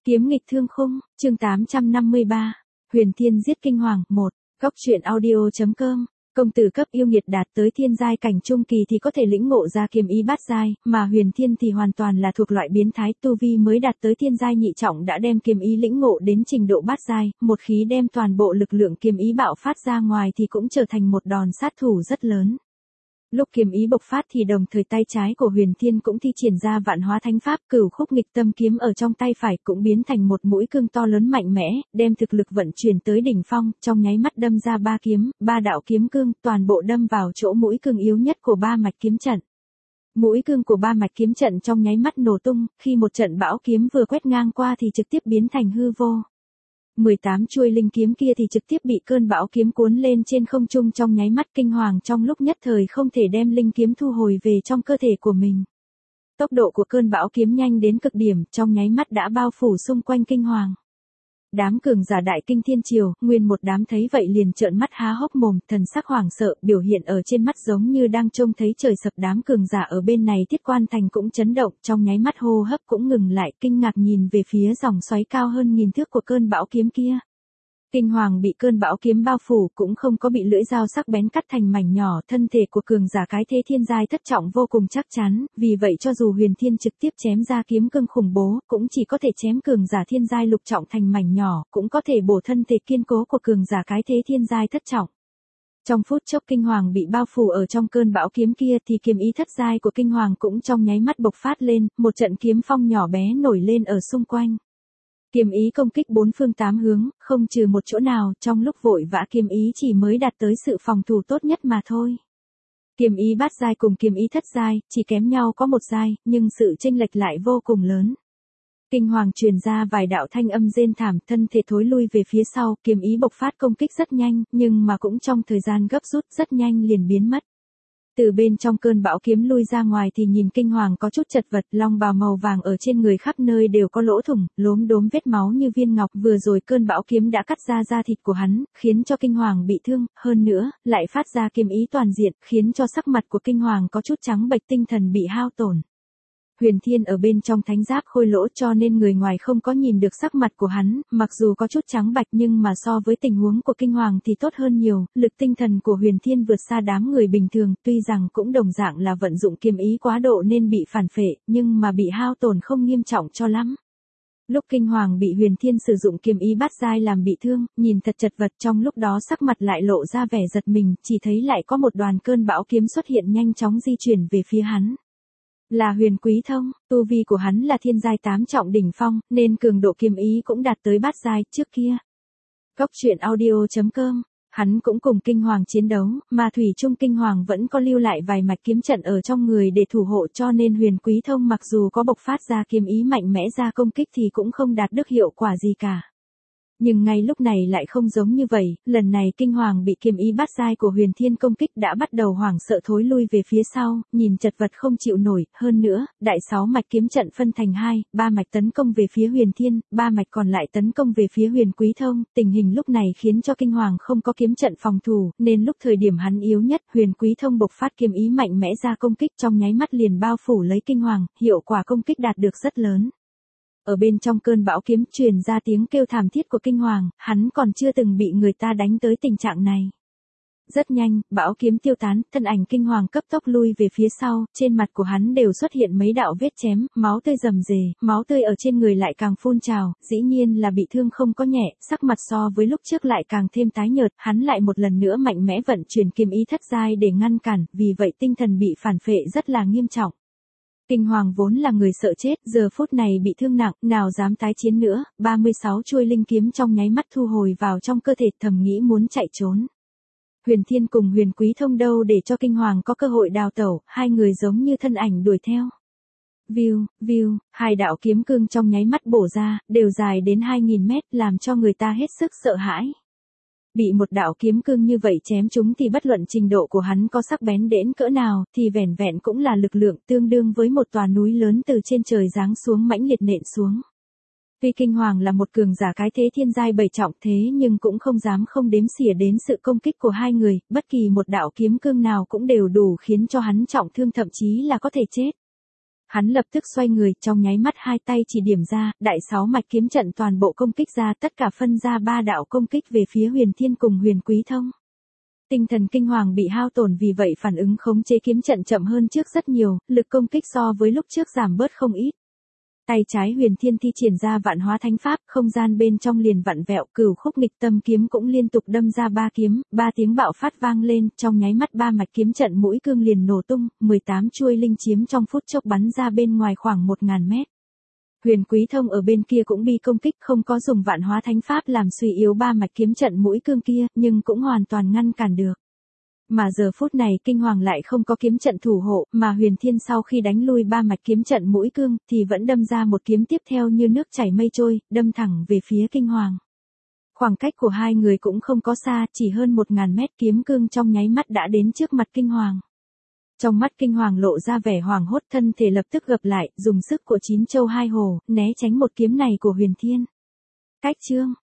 Kiếm nghịch thương khung, chương 853. Huyền Thiên giết kinh hoàng, 1. Góc truyện audio.com. Công tử cấp yêu nghiệt đạt tới thiên giai cảnh trung kỳ thì có thể lĩnh ngộ ra kiếm ý bát giai, mà Huyền Thiên thì hoàn toàn là thuộc loại biến thái, tu vi mới đạt tới thiên giai nhị trọng đã đem kiếm ý lĩnh ngộ đến trình độ bát giai, một khí đem toàn bộ lực lượng kiếm ý bạo phát ra ngoài thì cũng trở thành một đòn sát thủ rất lớn. Lúc kiếm ý bộc phát thì đồng thời tay trái của Huyền Thiên cũng thi triển ra vạn hóa thánh pháp, Cửu khúc nghịch tâm kiếm ở trong tay phải cũng biến thành một mũi cương to lớn mạnh mẽ, đem thực lực vận chuyển tới đỉnh phong, trong nháy mắt đâm ra ba đạo kiếm cương, toàn bộ đâm vào chỗ mũi cương yếu nhất của ba mạch kiếm trận. Mũi cương của ba mạch kiếm trận trong nháy mắt nổ tung, khi một trận bão kiếm vừa quét ngang qua thì trực tiếp biến thành hư vô. 18 chuôi linh kiếm kia thì trực tiếp bị cơn bão kiếm cuốn lên trên không trung, trong nháy mắt kinh hoàng trong lúc nhất thời không thể đem linh kiếm thu hồi về trong cơ thể của mình. Tốc độ của cơn bão kiếm nhanh đến cực điểm, trong nháy mắt đã bao phủ xung quanh kinh hoàng. Đám cường giả đại kinh thiên triều, nguyên một đám thấy vậy liền trợn mắt há hốc mồm, thần sắc hoảng sợ, biểu hiện ở trên mắt giống như đang trông thấy trời sập. Đám cường giả ở bên này Thiết Quan Thành cũng chấn động, trong nháy mắt hô hấp cũng ngừng lại, kinh ngạc nhìn về phía dòng xoáy cao hơn nghìn thước của cơn bão kiếm kia. Kinh hoàng bị cơn bão kiếm bao phủ, cũng không có bị lưỡi dao sắc bén cắt thành mảnh nhỏ, thân thể của cường giả cái thế thiên giai thất trọng vô cùng chắc chắn, vì vậy cho dù Huyền Thiên trực tiếp chém ra kiếm cương khủng bố, cũng chỉ có thể chém cường giả thiên giai lục trọng thành mảnh nhỏ, cũng có thể bổ thân thể kiên cố của cường giả cái thế thiên giai thất trọng. Trong phút chốc kinh hoàng bị bao phủ ở trong cơn bão kiếm kia thì kiếm ý thất giai của kinh hoàng cũng trong nháy mắt bộc phát lên, một trận kiếm phong nhỏ bé nổi lên ở xung quanh. Kiếm ý công kích bốn phương tám hướng, không trừ một chỗ nào, trong lúc vội vã kiếm ý chỉ mới đạt tới sự phòng thủ tốt nhất mà thôi. Kiếm ý bát giai cùng kiếm ý thất giai, chỉ kém nhau có một giai, nhưng sự chênh lệch lại vô cùng lớn. Kinh hoàng truyền ra vài đạo thanh âm rên thảm, thân thể thối lui về phía sau, kiếm ý bộc phát công kích rất nhanh, nhưng mà cũng trong thời gian gấp rút rất nhanh liền biến mất. Từ bên trong cơn bão kiếm lui ra ngoài thì nhìn kinh hoàng có chút chật vật, long bào màu vàng ở trên người khắp nơi đều có lỗ thủng, lốm đốm vết máu như viên ngọc. Vừa rồi cơn bão kiếm đã cắt ra da thịt của hắn, khiến cho kinh hoàng bị thương, hơn nữa, lại phát ra kiếm ý toàn diện, khiến cho sắc mặt của kinh hoàng có chút trắng bệch, tinh thần bị hao tổn. Huyền Thiên ở bên trong thánh giáp khôi lỗ cho nên người ngoài không có nhìn được sắc mặt của hắn, mặc dù có chút trắng bạch nhưng mà so với tình huống của kinh hoàng thì tốt hơn nhiều, lực tinh thần của Huyền Thiên vượt xa đám người bình thường, tuy rằng cũng đồng dạng là vận dụng kiếm ý quá độ nên bị phản phệ, nhưng mà bị hao tổn không nghiêm trọng cho lắm. Lúc kinh hoàng bị Huyền Thiên sử dụng kiếm ý bát giai làm bị thương, nhìn thật chật vật, trong lúc đó sắc mặt lại lộ ra vẻ giật mình, chỉ thấy lại có một đoàn cơn bão kiếm xuất hiện nhanh chóng di chuyển về phía hắn. Là Huyền Quý Thông, tu vi của hắn là thiên giai 8 trọng đỉnh phong, nên cường độ kiếm ý cũng đạt tới bát giai trước kia. Góc truyện audio.com, hắn cũng cùng kinh hoàng chiến đấu, mà thủy chung kinh hoàng vẫn có lưu lại vài mạch kiếm trận ở trong người để thủ hộ, cho nên Huyền Quý Thông mặc dù có bộc phát ra kiếm ý mạnh mẽ ra công kích thì cũng không đạt được hiệu quả gì cả. Nhưng ngay lúc này lại không giống như vậy, lần này kinh hoàng bị kiếm ý bát giai của Huyền Thiên công kích đã bắt đầu hoảng sợ thối lui về phía sau, nhìn chật vật không chịu nổi, hơn nữa, đại 6 mạch kiếm trận phân thành 2, 3 mạch tấn công về phía Huyền Thiên, 3 mạch còn lại tấn công về phía Huyền Quý Thông, tình hình lúc này khiến cho kinh hoàng không có kiếm trận phòng thủ, nên lúc thời điểm hắn yếu nhất, Huyền Quý Thông bộc phát kiếm ý mạnh mẽ ra công kích trong nháy mắt liền bao phủ lấy kinh hoàng, hiệu quả công kích đạt được rất lớn. Ở bên trong cơn bão kiếm truyền ra tiếng kêu thảm thiết của kinh hoàng, hắn còn chưa từng bị người ta đánh tới tình trạng này. Rất nhanh, bão kiếm tiêu tán, thân ảnh kinh hoàng cấp tốc lui về phía sau, trên mặt của hắn đều xuất hiện mấy đạo vết chém, máu tươi rầm rề, máu tươi ở trên người lại càng phun trào, dĩ nhiên là bị thương không có nhẹ, sắc mặt so với lúc trước lại càng thêm tái nhợt, hắn lại một lần nữa mạnh mẽ vận chuyển kiếm ý thất giai để ngăn cản, vì vậy tinh thần bị phản phệ rất là nghiêm trọng. Kinh hoàng vốn là người sợ chết, giờ phút này bị thương nặng, nào dám tái chiến nữa, 36 chuôi linh kiếm trong nháy mắt thu hồi vào trong cơ thể, thầm nghĩ muốn chạy trốn. Huyền Thiên cùng Huyền Quý Thông đâu để cho kinh hoàng có cơ hội đào tẩu, hai người giống như thân ảnh đuổi theo. View, hai đạo kiếm cương trong nháy mắt bổ ra, đều dài đến 2000 mét, làm cho người ta hết sức sợ hãi. Bị một đạo kiếm cương như vậy chém chúng thì bất luận trình độ của hắn có sắc bén đến cỡ nào, thì vẻn vẹn cũng là lực lượng tương đương với một tòa núi lớn từ trên trời giáng xuống mãnh liệt nện xuống. Tuy kinh hoàng là một cường giả cái thế thiên giai 7 trọng thế nhưng cũng không dám không đếm xỉa đến sự công kích của hai người, bất kỳ một đạo kiếm cương nào cũng đều đủ khiến cho hắn trọng thương, thậm chí là có thể chết. Hắn lập tức xoay người, trong nháy mắt hai tay chỉ điểm ra, đại 6 mạch kiếm trận toàn bộ công kích ra, tất cả phân ra 3 đạo công kích về phía Huyền Thiên cùng Huyền Quý Thông. Tinh thần kinh hoàng bị hao tổn, vì vậy phản ứng khống chế kiếm trận chậm hơn trước rất nhiều, lực công kích so với lúc trước giảm bớt không ít. Tay trái Huyền Thiên thi triển ra Vạn Hóa Thánh Pháp, không gian bên trong liền vặn vẹo, Cửu Khúc Nghịch Tâm kiếm cũng liên tục đâm ra 3 kiếm, 3 tiếng bạo phát vang lên, trong nháy mắt 3 mạch kiếm trận mũi cương liền nổ tung, 18 chuôi linh chiếm trong phút chốc bắn ra bên ngoài khoảng 1000 mét. Huyền Quý Thông ở bên kia cũng bị công kích, không có dùng Vạn Hóa Thánh Pháp làm suy yếu 3 mạch kiếm trận mũi cương kia, nhưng cũng hoàn toàn ngăn cản được. Mà giờ phút này Kinh Hoàng lại không có kiếm trận thủ hộ, mà Huyền Thiên sau khi đánh lui 3 mạch kiếm trận mũi cương, thì vẫn đâm ra một kiếm tiếp theo như nước chảy mây trôi, đâm thẳng về phía Kinh Hoàng. Khoảng cách của hai người cũng không có xa, chỉ hơn 1000 mét, kiếm cương trong nháy mắt đã đến trước mặt Kinh Hoàng. Trong mắt Kinh Hoàng lộ ra vẻ hoảng hốt, thân thể lập tức gập lại, dùng sức của 9 châu 2 hồ, né tránh một kiếm này của Huyền Thiên. Cách chương